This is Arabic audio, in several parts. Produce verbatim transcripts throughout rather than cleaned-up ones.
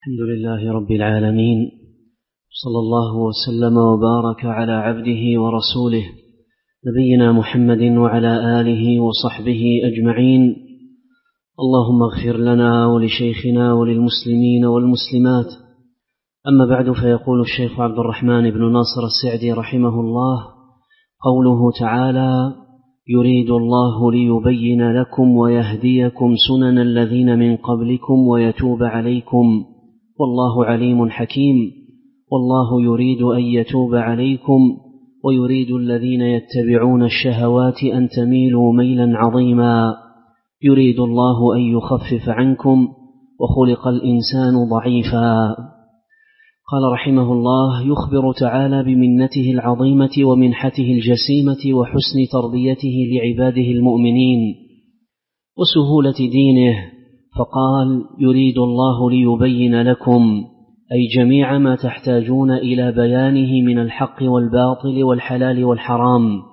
الحمد لله رب العالمين، صلى الله وسلم وبارك على عبده ورسوله نبينا محمد وعلى آله وصحبه أجمعين. اللهم اغفر لنا ولشيخنا وللمسلمين والمسلمات. أما بعد، فيقول الشيخ عبد الرحمن بن ناصر السعدي رحمه الله: قوله تعالى: يريد الله ليبين لكم ويهديكم سنن الذين من قبلكم ويتوب عليكم والله عليم حكيم. والله يريد أن يتوب عليكم ويريد الذين يتبعون الشهوات أن تميلوا ميلا عظيما. يريد الله أن يخفف عنكم وخلق الإنسان ضعيفا. قال رحمه الله: يخبر تعالى بمنته العظيمة ومنحته الجسيمة وحسن تربيته لعباده المؤمنين وسهولة دينه، فقال: يريد الله ليبين لكم، أي جميع ما تحتاجون إلى بيانه من الحق والباطل والحلال والحرام،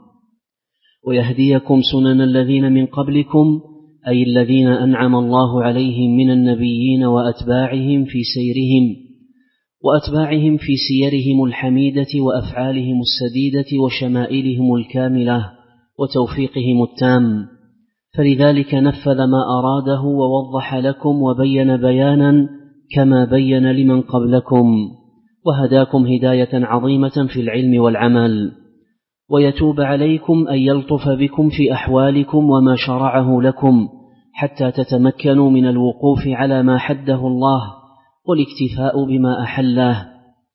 ويهديكم سنن الذين من قبلكم، أي الذين أنعم الله عليهم من النبيين وأتباعهم في سيرهم وأتباعهم في سيرهم الحميدة وأفعالهم السديدة وشمائلهم الكاملة وتوفيقهم التام، فلذلك نفذ ما أراده ووضح لكم وبين بيانا كما بين لمن قبلكم، وهداكم هداية عظيمة في العلم والعمل. ويتوب عليكم أن يلطف بكم في أحوالكم وما شرعه لكم حتى تتمكنوا من الوقوف على ما حده الله والاكتفاء بما أحله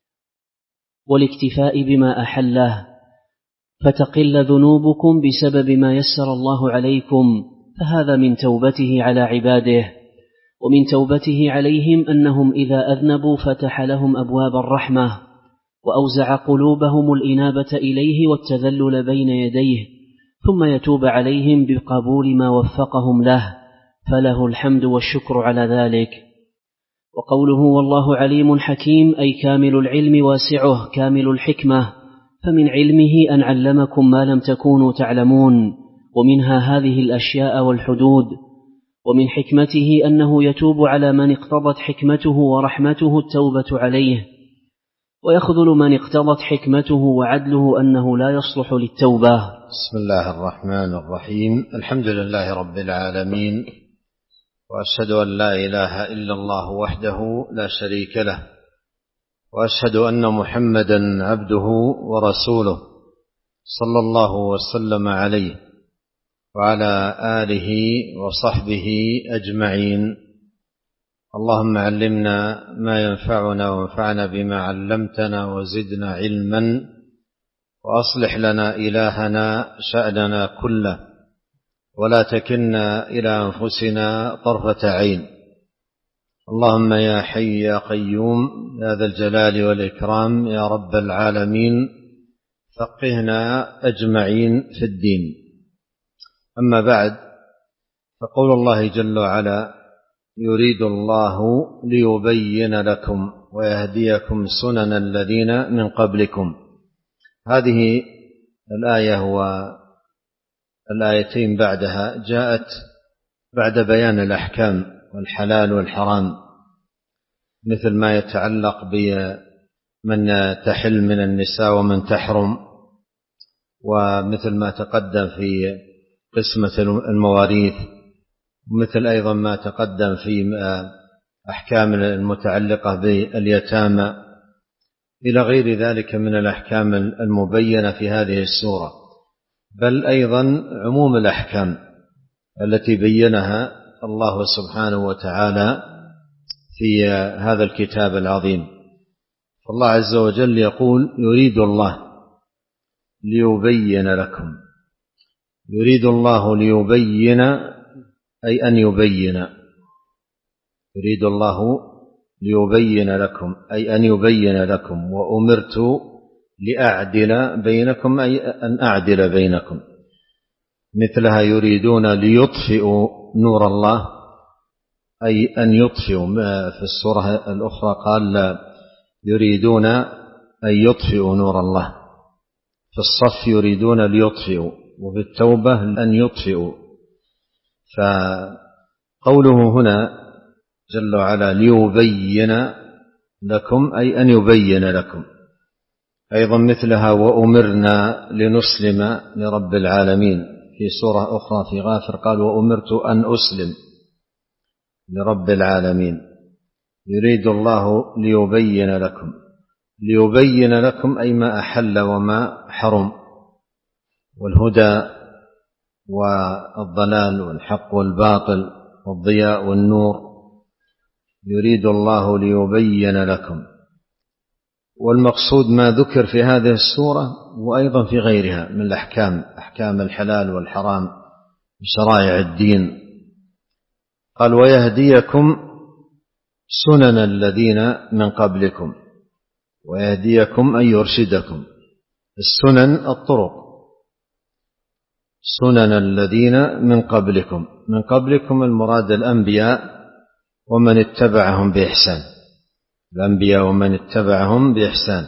والاكتفاء بما أحله فتقل ذنوبكم بسبب ما يسر الله عليكم، فهذا من توبته على عباده. ومن توبته عليهم أنهم إذا أذنبوا فتح لهم أبواب الرحمة وأوزع قلوبهم الإنابة إليه والتذلل بين يديه، ثم يتوب عليهم بقبول ما وفقهم له، فله الحمد والشكر على ذلك. وقوله والله عليم حكيم، أي كامل العلم واسعه كامل الحكمة، فمن علمه أن علمكم ما لم تكونوا تعلمون، ومنها هذه الأشياء والحدود. ومن حكمته أنه يتوب على من اقتضت حكمته ورحمته التوبة عليه، ويخذل من اقتضت حكمته وعدله أنه لا يصلح للتوبة. بسم الله الرحمن الرحيم. الحمد لله رب العالمين، وأشهد أن لا إله إلا الله وحده لا شريك له، وأشهد أن محمدا عبده ورسوله صلى الله وسلم عليه وعلى آله وصحبه أجمعين. اللهم علمنا ما ينفعنا وانفعنا بما علمتنا وزدنا علما، وأصلح لنا إلهنا شأننا كله، ولا تكلنا إلى أنفسنا طرفة عين. اللهم يا حي يا قيوم يا ذا الجلال والإكرام يا رب العالمين، فقهنا أجمعين في الدين. أما بعد، فقول الله جل وعلا: يريد الله ليبين لكم ويهديكم سنن الذين من قبلكم. هذه الآية والآيتين بعدها جاءت بعد بيان الأحكام والحلال والحرام، مثل ما يتعلق بمن تحل من النساء ومن تحرم، ومثل ما تقدم في قسمة المواريث، ومثل أيضا ما تقدم في أحكام المتعلقة باليتامى، إلى غير ذلك من الأحكام المبينة في هذه السورة، بل أيضا عموم الأحكام التي بينها الله سبحانه وتعالى في هذا الكتاب العظيم. فالله عز وجل يقول: يريد الله ليبين لكم. يريد الله ليبين، أي أن يبين. يريد الله ليبين لكم، أي أن يبين لكم. وأمرت لأعدل بينكم، أي أن أعدل بينكم. مثلها يريدون ليطفئوا نور الله، أي أن يطفئوا. في السورة الأخرى قال: لا يريدون أن يطفئوا نور الله. في الصف يريدون ليطفئوا، وفي التوبة أن يطفئوا. فقوله هنا جل وعلا ليبين لكم أي أن يبين لكم. أيضا مثلها وأمرنا لنسلم لرب العالمين. في سورة أخرى في غافر قال وأمرت أن أسلم لرب العالمين. يريد الله ليبين لكم، ليبين لكم أي ما أحل وما حرم، والهدى والضلال والحق والباطل والضياء والنور، يريد الله ليبين لكم. والمقصود ما ذكر في هذه السورة وأيضا في غيرها من الأحكام، أحكام الحلال والحرام وشرائع الدين. قال ويهديكم سنن الذين من قبلكم، ويهديكم أن يرشدكم. السنن الطرق، سنن الذين من قبلكم. من قبلكم المراد الأنبياء ومن اتبعهم بإحسان، الأنبياء ومن اتبعهم بإحسان.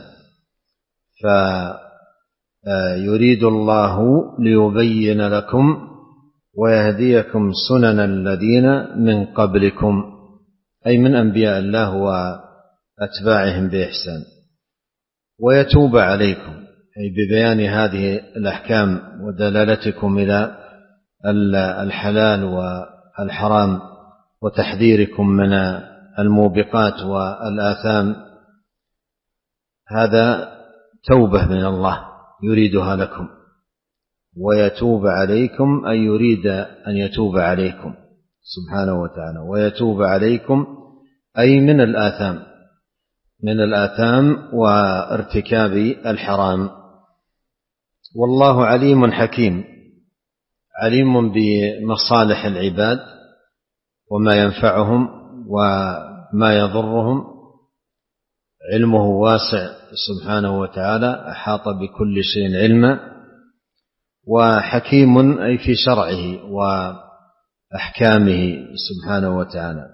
فيريد الله ليبين لكم ويهديكم سنن الذين من قبلكم، أي من أنبياء الله وأتباعهم بإحسان، ويتوب عليكم، أي ببيان هذه الأحكام ودلالتكم إلى الحلال والحرام وتحذيركم من الموبقات والآثام. هذا توبة من الله يريدها لكم. ويتوب عليكم أي يريد أن يتوب عليكم سبحانه وتعالى. ويتوب عليكم أي من الآثام، من الآثام وارتكاب الحرام. والله عليم حكيم، عليم بمصالح العباد وما ينفعهم وما يضرهم. علمه واسع سبحانه وتعالى، أحاط بكل شيء علما. وحكيم أي في شرعه وأحكامه سبحانه وتعالى.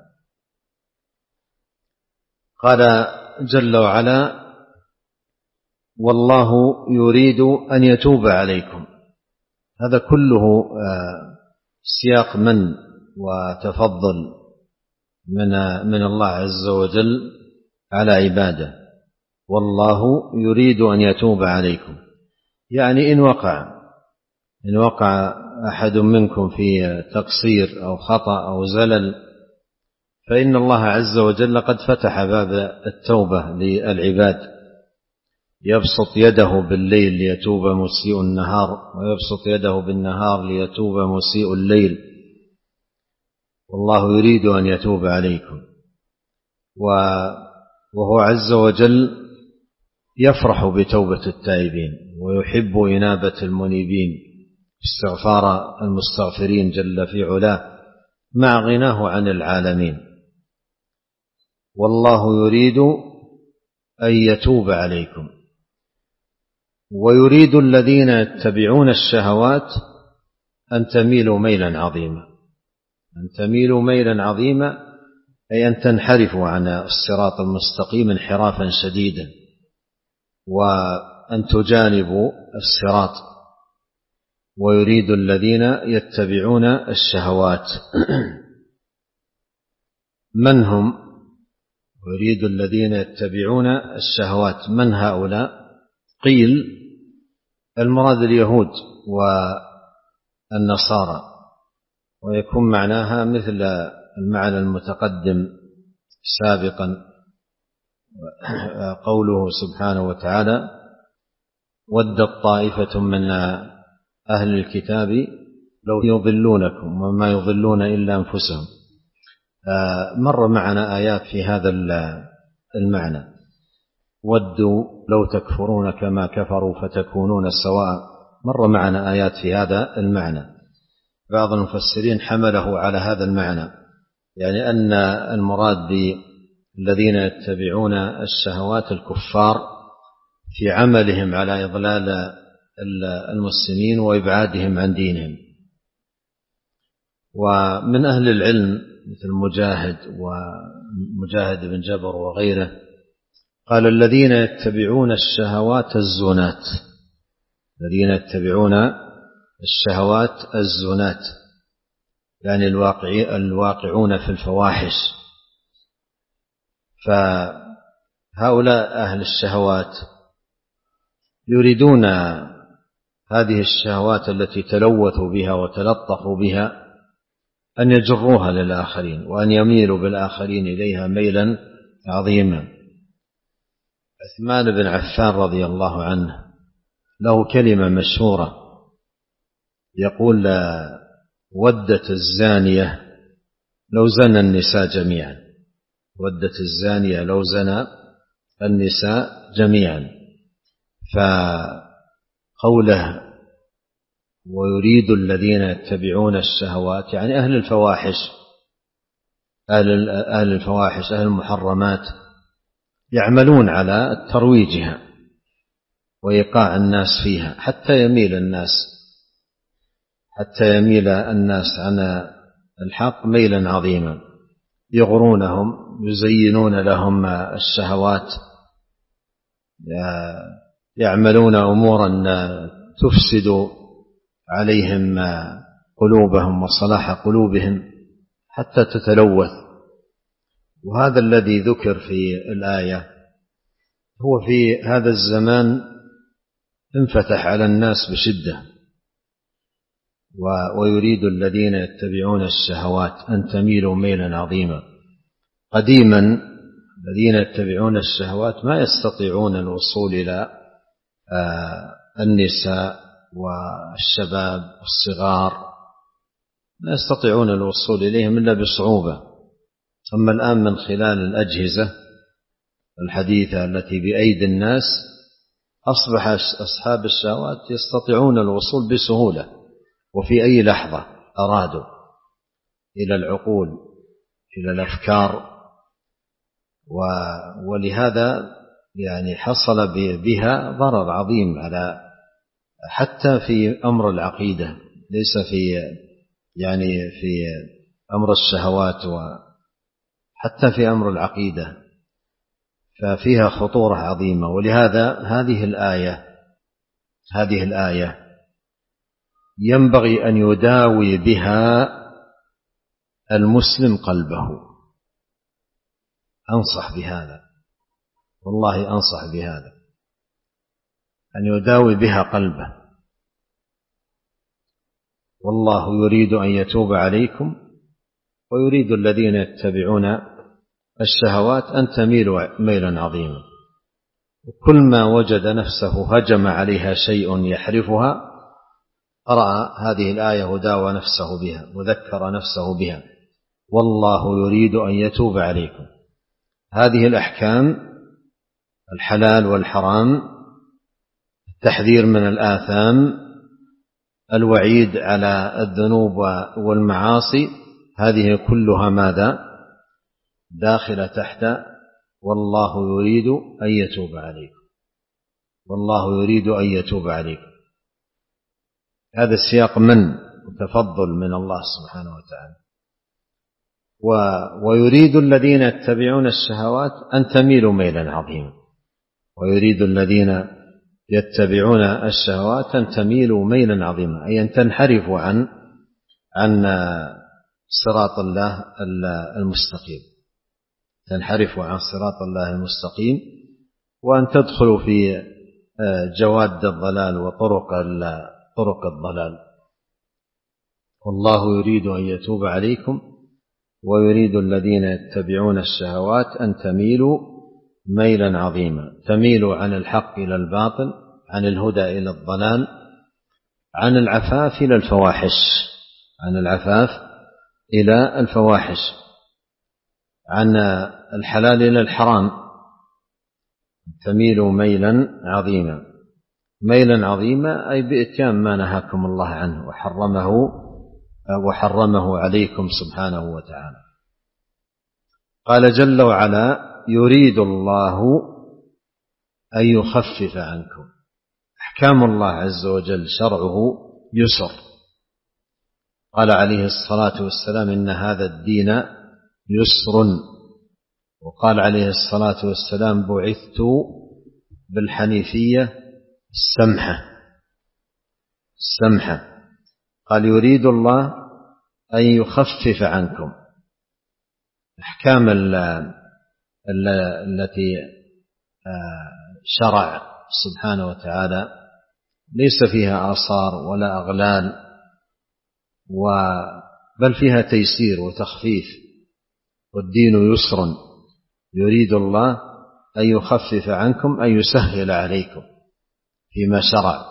قال جل وعلا والله يريد أن يتوب عليكم. هذا كله سياق من وتفضل من من الله عز وجل على عباده. والله يريد أن يتوب عليكم، يعني إن وقع إن وقع أحد منكم في تقصير أو خطأ أو زلل، فإن الله عز وجل قد فتح باب التوبة للعباد. يبسط يده بالليل ليتوب مسيء النهار، ويبسط يده بالنهار ليتوب مسيء الليل. والله يريد أن يتوب عليكم. وهو عز وجل يفرح بتوبة التائبين ويحب إنابة المنيبين، استغفار المستغفرين جل في علاه مع غناه عن العالمين. والله يريد أن يتوب عليكم. ويريد الذين يتبعون الشهوات أن تميلوا ميلا عظيما، أن تميلوا ميلا عظيما أي أن تنحرفوا عن الصراط المستقيم انحرافا شديدا، وأن تجانبوا الصراط. ويريد الذين يتبعون الشهوات من هم؟ ويريد الذين يتبعون الشهوات من هؤلاء؟ قيل المراد اليهود والنصارى، ويكون معناها مثل المعنى المتقدم سابقا، قوله سبحانه وتعالى ودت طائفة من أهل الكتاب لو يضلونكم وما يضلون إلا أنفسهم. مر معنا آيات في هذا المعنى، ودوا لو تكفرون كما كفروا فتكونون سواء. مر معنا آيات في هذا المعنى. بعض المفسرين حمله على هذا المعنى، يعني أن المراد بالذين يتبعون الشهوات الكفار في عملهم على إضلال المسلمين وإبعادهم عن دينهم. ومن أهل العلم مثل مجاهد ومجاهد بن جبر وغيره قال الذين يتبعون الشهوات الزنات، الذين يتبعون الشهوات الزنات يعني الواقعون في الفواحش. هؤلاء أهل الشهوات يريدون هذه الشهوات التي تلوثوا بها وتلطفوا بها أن يجروها للآخرين وأن يميلوا بالآخرين إليها ميلا عظيما. عثمان بن عفان رضي الله عنه له كلمة مشهورة يقول: ودت الزانية لو زنى النساء جميعا، ودت الزانية لو زنى النساء جميعا. فقوله ويريد الذين يتبعون الشهوات يعني أهل الفواحش، أهل أهل الفواحش أهل المحرمات يعملون على ترويجها وإيقاع الناس فيها حتى يميل الناس حتى يميل الناس عن الحق ميلا عظيما، يغرونهم، يزينون لهم الشهوات، يعملون أمورا تفسد عليهم قلوبهم وصلاح قلوبهم حتى تتلوث. وهذا الذي ذكر في الآية هو في هذا الزمان انفتح على الناس بشدة. ويريد الذين يتبعون الشهوات أن تميلوا ميلا عظيما. قديما الذين يتبعون الشهوات ما يستطيعون الوصول إلى النساء والشباب والصغار، لا يستطيعون الوصول إليهم إلا بصعوبة. أما الآن من خلال الأجهزة الحديثة التي بأيدي الناس أصبح أصحاب الشهوات يستطيعون الوصول بسهولة وفي أي لحظة أرادوا إلى العقول، إلى الأفكار. ولهذا يعني حصل بها ضرر عظيم على حتى في أمر العقيدة، ليس في يعني في أمر الشهوات، وحتى في أمر العقيدة ففيها خطورة عظيمة. ولهذا هذه الآية هذه الآية ينبغي أن يداوي بها المسلم قلبه. أنصح بهذا، والله أنصح بهذا، أن يداوي بها قلبه. والله يريد أن يتوب عليكم ويريد الذين يتبعون الشهوات أن تميلوا ميلا عظيما. وكل ما وجد نفسه هجم عليها شيء يحرفها قرأ هذه الآية وداوى نفسه بها وذكر نفسه بها. والله يريد أن يتوب عليكم. هذه الأحكام، الحلال والحرام، التحذير من الآثام، الوعيد على الذنوب والمعاصي، هذه كلها ماذا؟ داخلة تحت والله يريد أن يتوب عليكم. والله يريد أن يتوب عليكم. هذا السياق من وتفضل من الله سبحانه وتعالى. و... ويريد الذين يتبعون الشهوات أن تميلوا ميلا عظيما. ويريد الذين يتبعون الشهوات أن تميلوا ميلا عظيما، أي أن تنحرفوا عن عن صراط الله المستقيم، تنحرفوا عن صراط الله المستقيم، وأن تدخلوا في جواد الضلال وطرق طرق الضلال. والله يريد أن يتوب عليكم ويريد الذين يتبعون الشهوات أن تميلوا ميلا عظيما. تميلوا عن الحق إلى الباطل، عن الهدى إلى الضلال، عن العفاف إلى الفواحش، عن العفاف إلى الفواحش، عن الحلال إلى الحرام. تميلوا ميلا عظيما. ميلا عظيما أي بإتيان ما نهاكم الله عنه وحرمه وحرمه عليكم سبحانه وتعالى. قال جل وعلا: يريد الله أن يخفف عنكم. أحكام الله عز وجل شرعه يسر. قال عليه الصلاة والسلام: إن هذا الدين يسر. وقال عليه الصلاة والسلام: بعثت بالحنيفية السمحة السمحة. قال: يريد الله أن يخفف عنكم. أحكام التي شرع سبحانه وتعالى ليس فيها آثار ولا أغلال، بل فيها تيسير وتخفيف، والدين يسر يريد الله أن يخفف عنكم، أن يسهل عليكم فيما شرع،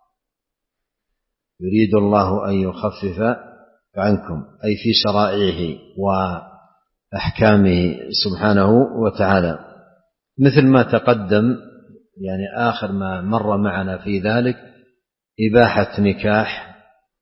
يريد الله أن يخفف عنكم أي في شرائعه وأحكامه سبحانه وتعالى، مثل ما تقدم يعني آخر ما مر معنا في ذلك إباحة نكاح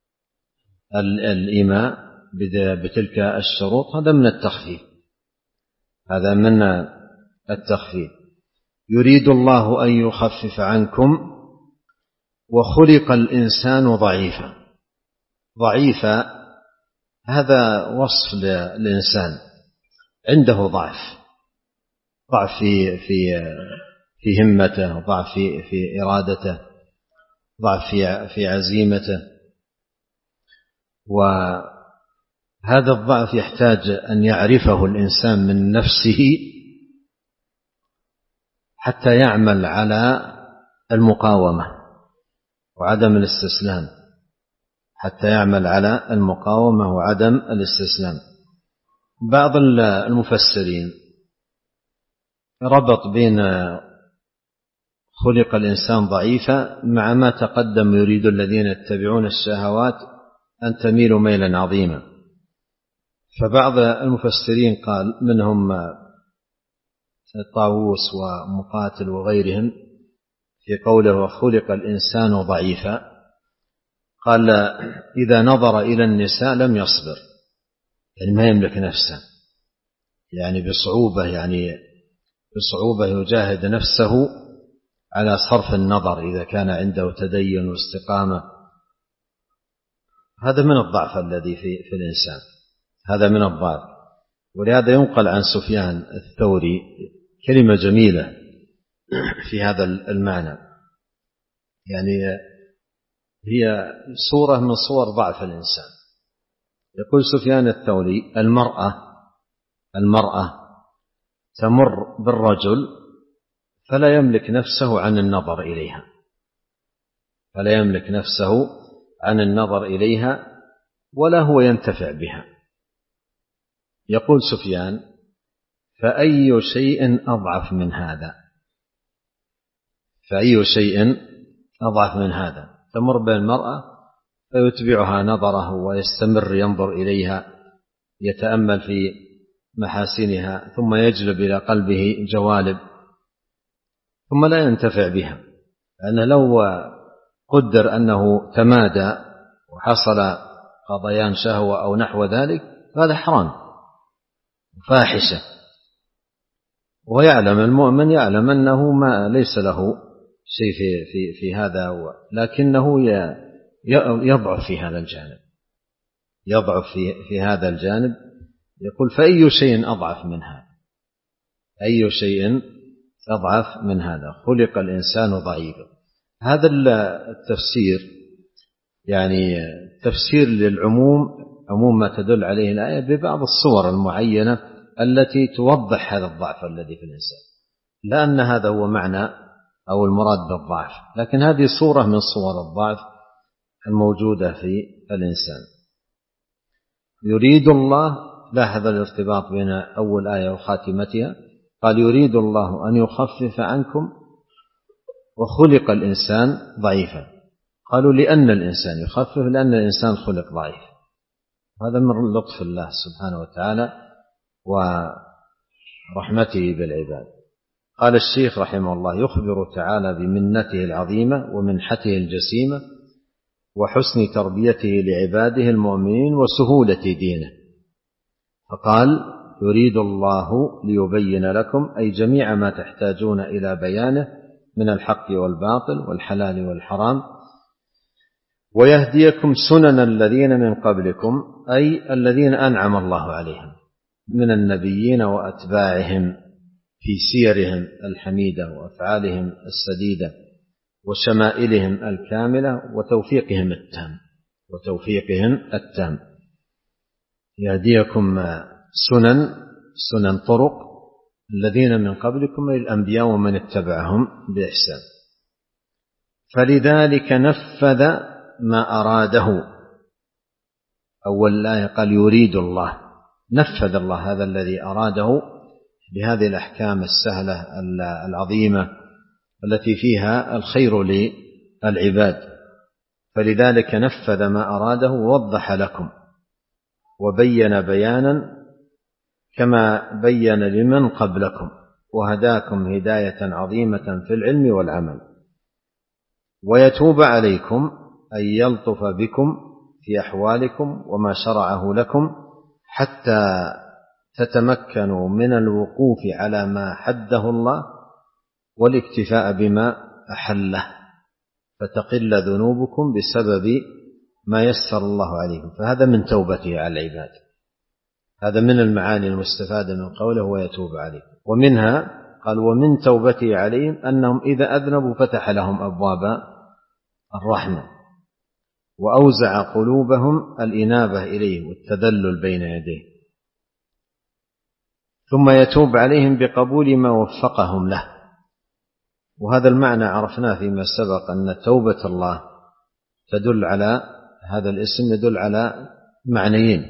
الإماء بتلك الشروط، هذا من التخفيف، هذا من التخفيف. يريد الله أن يخفف عنكم وخلق الإنسان ضعيفا. ضعيفا هذا وصف للإنسان عنده ضعف، ضعف في في في همته، ضعف في في إرادته، ضعف في في عزيمته، وهذا الضعف يحتاج أن يعرفه الإنسان من نفسه حتى يعمل على المقاومة وعدم الاستسلام، حتى يعمل على المقاومة وعدم الاستسلام. بعض المفسرين ربط بين خلق الإنسان ضعيفا مع ما تقدم يريد الذين يتبعون الشهوات أن تميلوا ميلا عظيما. فبعض المفسرين قال منهم طاووس ومقاتل وغيرهم في قوله وخلق الإنسان ضعيفا، قال إذا نظر إلى النساء لم يصبر، يعني ما يملك نفسه، يعني بصعوبة يعني بصعوبة يجاهد نفسه على صرف النظر إذا كان عنده تدين واستقامة. هذا من الضعف الذي في, في الإنسان، هذا من الضعف. ولهذا ينقل عن سفيان الثوري كلمة جميلة في هذا المعنى، يعني هي صورة من صور ضعف الإنسان. يقول سفيان الثوري المرأة المرأة تمر بالرجل فلا يملك نفسه عن النظر إليها، فلا يملك نفسه عن النظر إليها ولا هو ينتفع بها. يقول سفيان فأي شيء أضعف من هذا، فأي شيء أضعف من هذا. تمر بالمرأة فيتبعها نظره ويستمر ينظر إليها، يتأمل في محاسنها، ثم يجلب إلى قلبه جوالب، ثم لا ينتفع بها. لأن لو قدر أنه تمادى وحصل قضيان شهوة أو نحو ذلك هذا حرام فاحشة، ويعلم المؤمن يعلم أنه ما ليس له شيء في, في, في هذا، لكنه يضعف في هذا الجانب، يضعف في, في هذا الجانب. يقول فأي شيء أضعف من هذا، أي شيء أضعف من هذا، خلق الإنسان ضعيفا. هذا التفسير يعني تفسير للعموم، عموم ما تدل عليه الآية ببعض الصور المعينة التي توضح هذا الضعف الذي في الإنسان، لا أن هذا هو معنى أو المراد بالضعف، لكن هذه صورة من صور الضعف الموجودة في الإنسان. يريد الله، لاحظ الارتباط بين أول آية وخاتمتها، قال يريد الله أن يخفف عنكم وخلق الإنسان ضعيفا. قالوا لأن الإنسان يخفف، لأن الإنسان خلق ضعيف. هذا من لطف الله سبحانه وتعالى ورحمته بالعباد. قال الشيخ رحمه الله يخبر تعالى بمنته العظيمة ومنحته الجسيمة وحسن تربيته لعباده المؤمنين وسهولة دينه، فقال يريد الله ليبين لكم أي جميع ما تحتاجون إلى بيانه من الحق والباطل والحلال والحرام، ويهديكم سنن الذين من قبلكم أي الذين أنعم الله عليهم من النبيين وأتباعهم في سيرهم الحميدة وأفعالهم السديدة وشمائلهم الكاملة وتوفيقهم التام وتوفيقهم التام. يهديكم سنن سنن طرق الذين من قبلكم من الأنبياء ومن اتبعهم بإحسان. فلذلك نفذ ما أراده. أول الآية قال يريد الله، نفذ الله هذا الذي أراده بهذه الأحكام السهلة العظيمة التي فيها الخير للعباد. فلذلك نفذ ما أراده ووضح لكم وبين بيانا كما بين لمن قبلكم، وهداكم هداية عظيمة في العلم والعمل، ويتوب عليكم أي يلطف بكم في أحوالكم وما شرعه لكم حتى تتمكنوا من الوقوف على ما حده الله والاكتفاء بما أحله، فتقل ذنوبكم بسبب ما يسر الله عليكم. فهذا من توبته على العباد، هذا من المعاني المستفادة من قوله ويتوب عليكم. ومنها قال ومن توبته عليهم أنهم إذا أذنبوا فتح لهم أبواب الرحمة وأوزع قلوبهم الإنابة إليه والتذلل بين يديه، ثم يتوب عليهم بقبول ما وفقهم له. وهذا المعنى عرفناه فيما سبق أن توبة الله تدل على هذا الاسم، يدل على معنيين: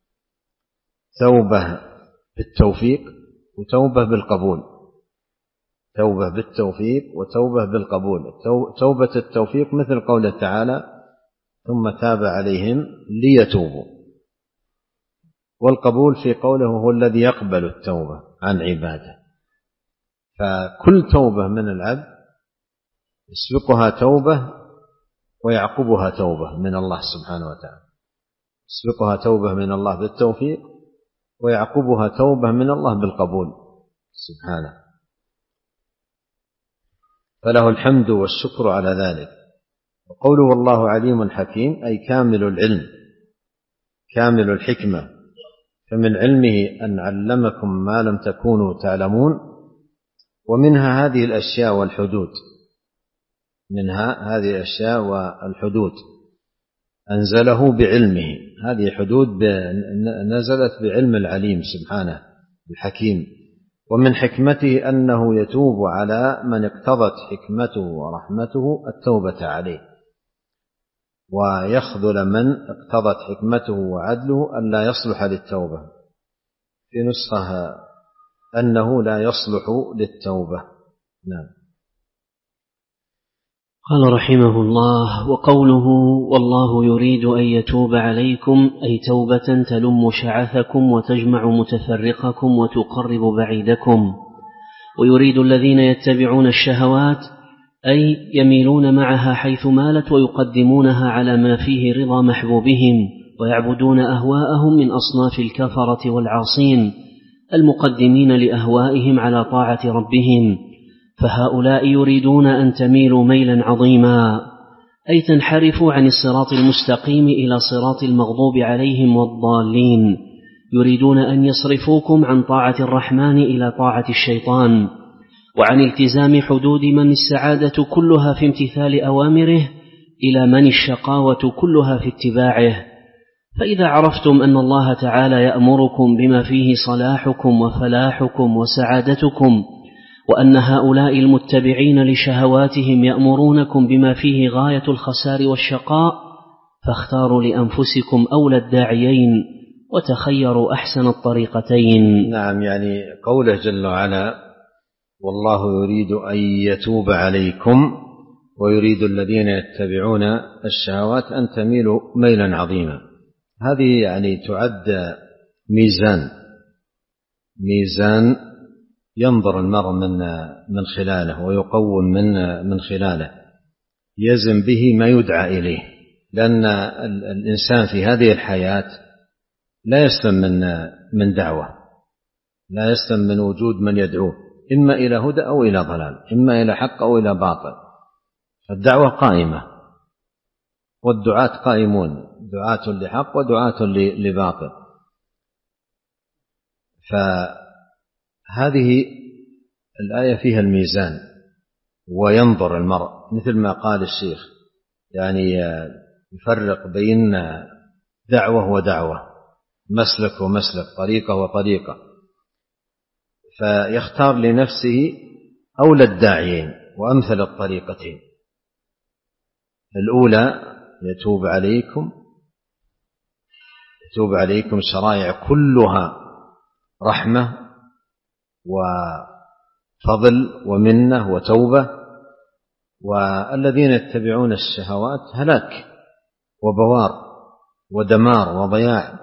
توبة بالتوفيق وتوبة بالقبول. توبة بالتوفيق وتوبة بالقبول. توبة التوفيق مثل قوله تعالى ثم تاب عليهم ليتوبوا، والقبول في قوله هو الذي يقبل التوبة عن عباده. فكل توبة من العبد يسبقها توبة ويعقبها توبة من الله سبحانه وتعالى، يسبقها توبة من الله بالتوفيق ويعقبها توبة من الله بالقبول سبحانه، فله الحمد والشكر على ذلك. وقوله والله عليم حكيم أي كامل العلم كامل الحكمة، فمن علمه أن علمكم ما لم تكونوا تعلمون، ومنها هذه الأشياء والحدود، منها هذه الأشياء والحدود أنزله بعلمه. هذه حدود نزلت بعلم العليم سبحانه الحكيم. ومن حكمته أنه يتوب على من اقتضت حكمته ورحمته التوبة عليه، ويخذل من اقتضت حكمته وعدله أن لا يصلح للتوبة. في نسخة أنه لا يصلح للتوبة. نعم. قال رحمه الله: وقوله والله يريد أن يتوب عليكم أي توبة تلم شعثكم وتجمع متفرقكم وتقرب بعيدكم. ويريد الذين يتبعون الشهوات أي يميلون معها حيث مالت ويقدمونها على ما فيه رضا محبوبهم، ويعبدون أهواءهم من أصناف الكفرة والعاصين المقدمين لأهوائهم على طاعة ربهم. فهؤلاء يريدون أن تميلوا ميلا عظيما، أي تنحرفوا عن الصراط المستقيم إلى صراط المغضوب عليهم والضالين. يريدون أن يصرفوكم عن طاعة الرحمن إلى طاعة الشيطان، وعن التزام حدود من السعادة كلها في امتثال أوامره إلى من الشقاوة كلها في اتباعه. فإذا عرفتم أن الله تعالى يأمركم بما فيه صلاحكم وفلاحكم وسعادتكم، وأن هؤلاء المتبعين لشهواتهم يأمرونكم بما فيه غاية الخسار والشقاء، فاختاروا لأنفسكم أولى الداعيين وتخيروا أحسن الطريقتين. نعم، يعني قوله جل وعلا والله يريد أن يتوب عليكم ويريد الذين يتبعون الشهوات أن تميلوا ميلا عظيما، هذه يعني تعد ميزان ميزان ينظر المرء من من خلاله ويقوم من من خلاله، يزن به ما يدعى إليه. لأن الإنسان في هذه الحياة لا يسلم من من دعوة، لا يسلم من وجود من يدعوه إما إلى هدى أو إلى ضلال، إما إلى حق أو إلى باطل. الدعوة قائمة والدعاة قائمون، دعاة لحق ودعاة لباطل. فهذه الآية فيها الميزان، وينظر المرء مثل ما قال الشيخ، يعني يفرق بين دعوة ودعوة، مسلك ومسلك، طريقة وطريقة. فيختار لنفسه أولى الداعيين وأمثل الطريقتين. الأولى يتوب عليكم يتوب عليكم شرائع كلها رحمة وفضل ومنة وتوبة، والذين يتبعون الشهوات هلاك وبوار ودمار وضياع.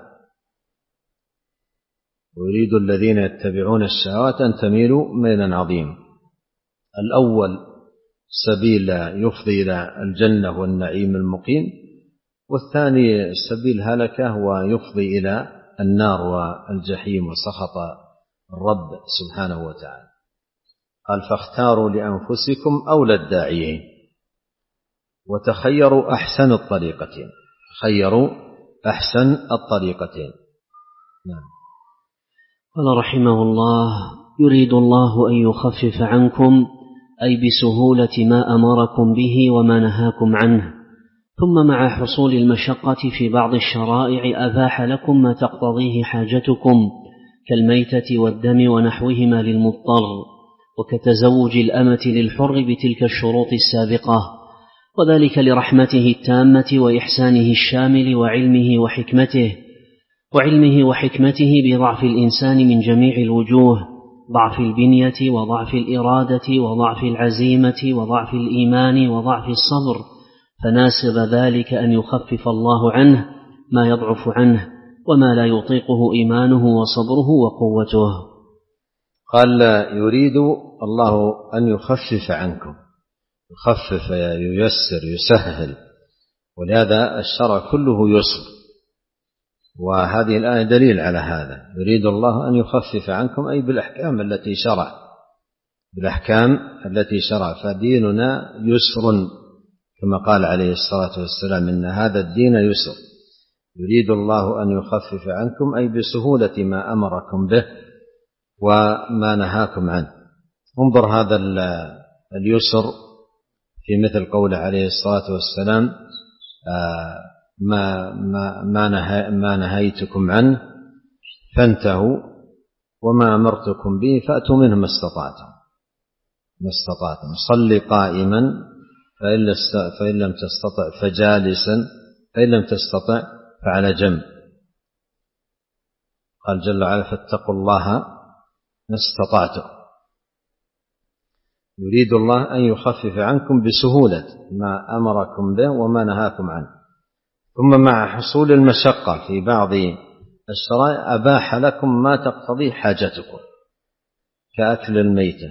ويريد الذين يتبعون الشهوات أن تميلوا ميلا عظيما. الأول سبيل يفضي إلى الجنة والنعيم المقيم، والثاني سبيل هلكة ويفضي إلى النار والجحيم وسخط الرب سبحانه وتعالى. قال فاختاروا لأنفسكم أولى الداعيين وتخيروا أحسن الطريقتين تخيروا أحسن الطريقتين. نعم. قال رحمه الله: يريد الله أن يخفف عنكم، أي بسهولة ما أمركم به وما نهاكم عنه، ثم مع حصول المشقة في بعض الشرائع أباح لكم ما تقتضيه حاجتكم كالميتة والدم ونحوهما للمضطر، وكتزوج الأمة للحر بتلك الشروط السابقة، وذلك لرحمته التامة وإحسانه الشامل وعلمه وحكمته وعلمه وحكمته بضعف الإنسان من جميع الوجوه، ضعف البنية وضعف الإرادة وضعف العزيمة وضعف الإيمان وضعف الصبر، فناسب ذلك أن يخفف الله عنه ما يضعف عنه وما لا يطيقه إيمانه وصبره وقوته. قال يريد الله أن يخفف عنكم، يخفف ييسر يسهل، ولهذا الشرع كله يسر، وهذه الآية دليل على هذا. يريد الله أن يخفف عنكم أي بالأحكام التي شرع بالأحكام التي شرع فديننا يسر كما قال عليه الصلاة والسلام إن هذا الدين يسر. يريد الله أن يخفف عنكم أي بسهولة ما أمركم به وما نهاكم عنه. انظر هذا اليسر في مثل قوله عليه الصلاة والسلام ما, ما, ما, نهي ما نهيتكم عنه فانتهوا وما أمرتكم به فأتوا منه ما استطعتم ما استطعتم صل قائما فإن لم تستطع فجالسا فإن لم تستطع فعلى جنب. قال جل وعلا فاتقوا الله ما استطعتم. يريد الله أن يخفف عنكم بسهولة ما أمركم به وما نهاكم عنه، ثم مع حصول المشقة في بعض الشرائع أباح لكم ما تقتضي حاجتكم كأكل الميتة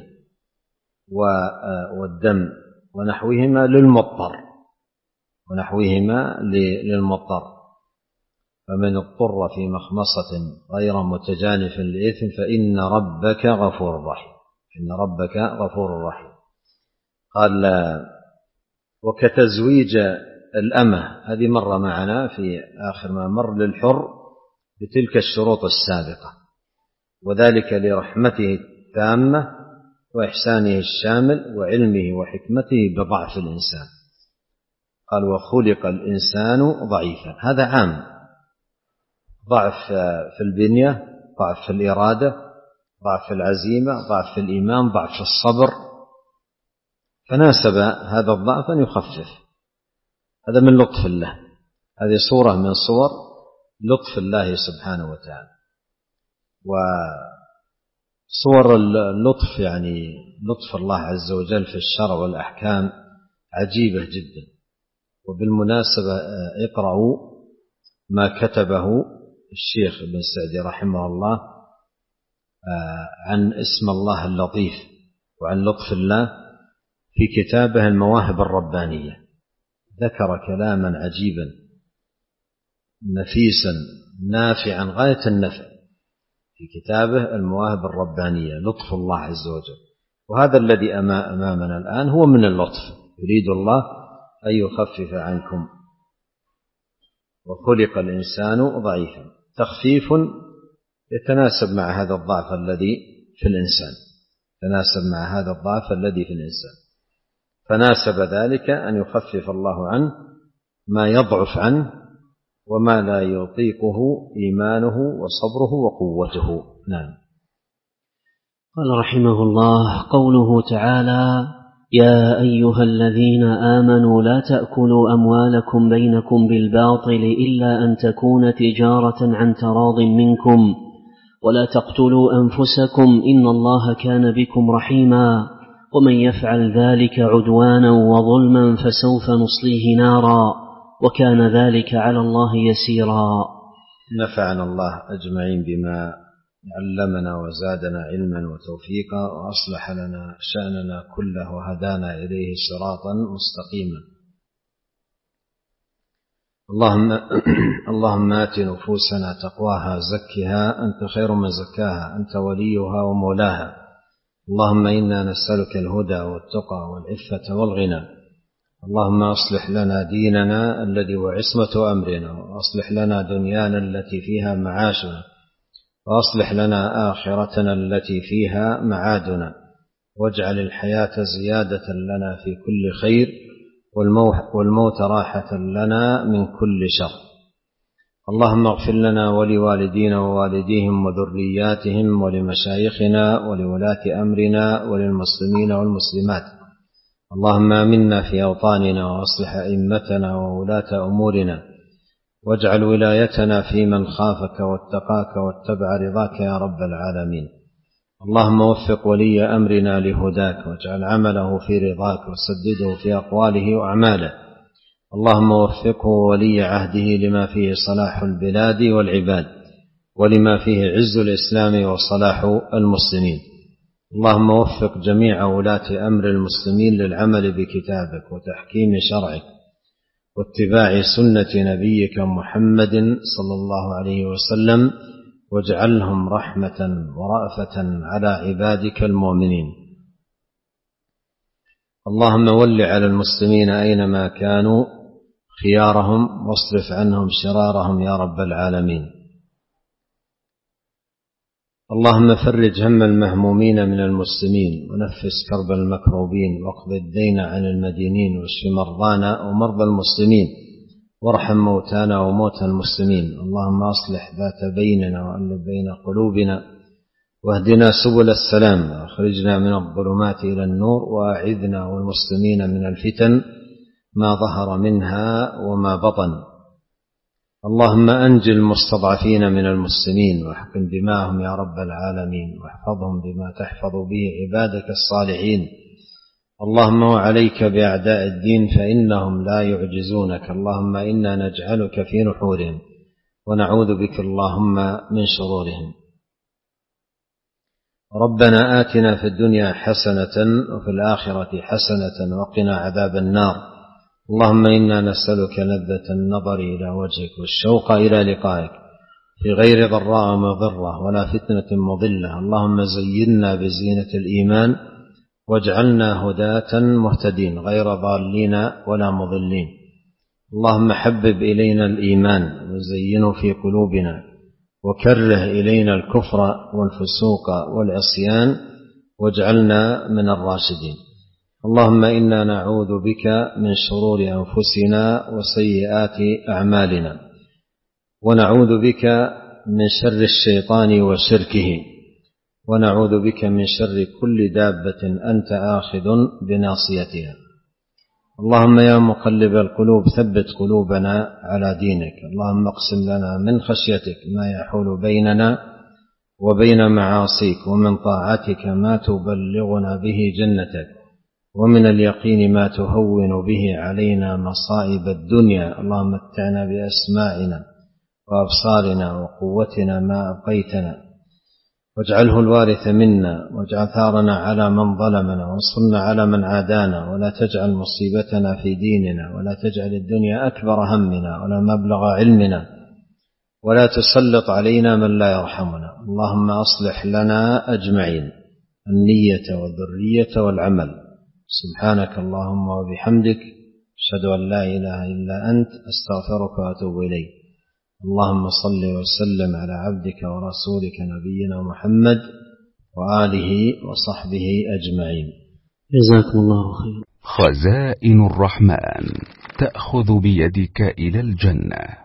والدم ونحوهما للمضطر ونحوهما للمضطر فمن اضطر في مخمصة غير متجانف لإثم فإن ربك غفور رحيم إن ربك غفور رحيم. قال وكتزويج الأمة هذه مرة معنا في آخر ما مر للحر بتلك الشروط السابقة، وذلك لرحمته التامة وإحسانه الشامل وعلمه وحكمته بضعف الإنسان. قال وخلق الإنسان ضعيفا، هذا عام، ضعف في البنية، ضعف في الإرادة، ضعف في العزيمة، ضعف في الإيمان، ضعف في الصبر، فناسب هذا الضعف أن يخفف. هذا من لطف الله، هذه صورة من صور لطف الله سبحانه وتعالى. وصور اللطف يعني لطف الله عز وجل في الشرع والأحكام عجيبة جدا. وبالمناسبة اقرأوا ما كتبه الشيخ ابن سعدي رحمه الله عن اسم الله اللطيف وعن لطف الله في كتابه المواهب الربانية. ذكر كلاما عجيبا نفيسا نافعا غاية النفع في كتابه المواهب الربانية، لطف الله عز وجل. وهذا الذي أمامنا الآن هو من اللطف. يريد الله أن يخفف عنكم وخلق الإنسان ضعيفا، تخفيف يتناسب مع هذا الضعف الذي في الإنسان يتناسب مع هذا الضعف الذي في الإنسان فناسب ذلك أن يخفف الله عنه ما يضعف عنه وما لا يطيقه إيمانه وصبره وقوته. نعم. قال رحمه الله: قوله تعالى: يا أيها الذين آمنوا لا تأكلوا أموالكم بينكم بالباطل إلا أن تكون تجارة عن تراض منكم ولا تقتلوا أنفسكم إن الله كان بكم رحيما ومن يفعل ذلك عدوانا وظلما فسوف نصليه نارا وكان ذلك على الله يسيرا. نفعنا الله أجمعين بما علمنا وزادنا علما وتوفيقا وأصلح لنا شأننا كله وهدانا إليه صراطا مستقيما. اللهم اللهم آت نفوسنا تقواها زكها أنت خير من زكاها أنت وليها ومولاها. اللهم إنا نسألك الهدى والتقى والعفة والغنى. اللهم أصلح لنا ديننا الذي هو عصمة أمرنا وأصلح لنا دنيانا التي فيها معاشنا وأصلح لنا آخرتنا التي فيها معادنا واجعل الحياة زيادة لنا في كل خير والموت راحة لنا من كل شر. اللهم اغفر لنا ولوالدينا ووالديهم وذرياتهم ولمشايخنا ولولاة أمرنا وللمسلمين والمسلمات. اللهم آمنا في أوطاننا وأصلح أئمتنا وولاة أمورنا واجعل ولايتنا في من خافك واتقاك واتبع رضاك يا رب العالمين. اللهم وفق ولي أمرنا لهداك واجعل عمله في رضاك وسدده في أقواله وأعماله. اللهم وفقه ولي عهده لما فيه صلاح البلاد والعباد ولما فيه عز الإسلام وصلاح المسلمين. اللهم وفق جميع ولاة أمر المسلمين للعمل بكتابك وتحكيم شرعك واتباع سنة نبيك محمد صلى الله عليه وسلم واجعلهم رحمة ورأفة على عبادك المؤمنين. اللهم ول على المسلمين أينما كانوا خيارهم واصرف عنهم شرارهم يا رب العالمين. اللهم فرج هم المهمومين من المسلمين ونفس كرب المكروبين واقض الدين عن المدينين واشف مرضانا ومرضى المسلمين وارحم موتانا وموتى المسلمين. اللهم أصلح ذات بيننا وألف بين قلوبنا واهدنا سبل السلام واخرجنا من الظلمات إلى النور وأعذنا والمسلمين من الفتن ما ظهر منها وما بطن. اللهم أنجِ المستضعفين من المسلمين واحقن دماءهم يا رب العالمين واحفظهم بما تحفظ به عبادك الصالحين. اللهم وعليك بأعداء الدين فإنهم لا يعجزونك. اللهم إنا نجعلك في نحورهم ونعوذ بك اللهم من شرورهم. ربنا آتنا في الدنيا حسنة وفي الآخرة حسنة وقنا عذاب النار. اللهم إنا نسألك لذة النظر إلى وجهك والشوق إلى لقائك في غير ضراء مضرة ولا فتنة مضلة. اللهم زينا بزينة الإيمان واجعلنا هداة مهتدين غير ضالين ولا مضلين. اللهم حبب إلينا الإيمان وزينه في قلوبنا وكره إلينا الكفر والفسوق والعصيان واجعلنا من الراشدين. اللهم إنا نعوذ بك من شرور أنفسنا وسيئات أعمالنا ونعوذ بك من شر الشيطان وشركه ونعوذ بك من شر كل دابة أنت آخذ بناصيتها. اللهم يا مقلب القلوب ثبت قلوبنا على دينك. اللهم اقسم لنا من خشيتك ما يحول بيننا وبين معاصيك ومن طاعتك ما تبلغنا به جنتك ومن اليقين ما تهون به علينا مصائب الدنيا. اللهم متعنا بأسماعنا وأبصارنا وقوتنا ما أبقيتنا واجعله الوارث منا واجعل ثارنا على من ظلمنا وانصرنا على من عادانا ولا تجعل مصيبتنا في ديننا ولا تجعل الدنيا أكبر همنا ولا مبلغ علمنا ولا تسلط علينا من لا يرحمنا. اللهم أصلح لنا أجمعين النية والذرية والعمل. سبحانك اللهم وبحمدك أشهد أن لا إله إلا أنت أستغفرك وأتوب إليك. اللهم صل وسلم على عبدك ورسولك نبينا محمد وآله وصحبه أجمعين. جزاكم الله خير. خزائن الرحمن تأخذ بيدك إلى الجنة.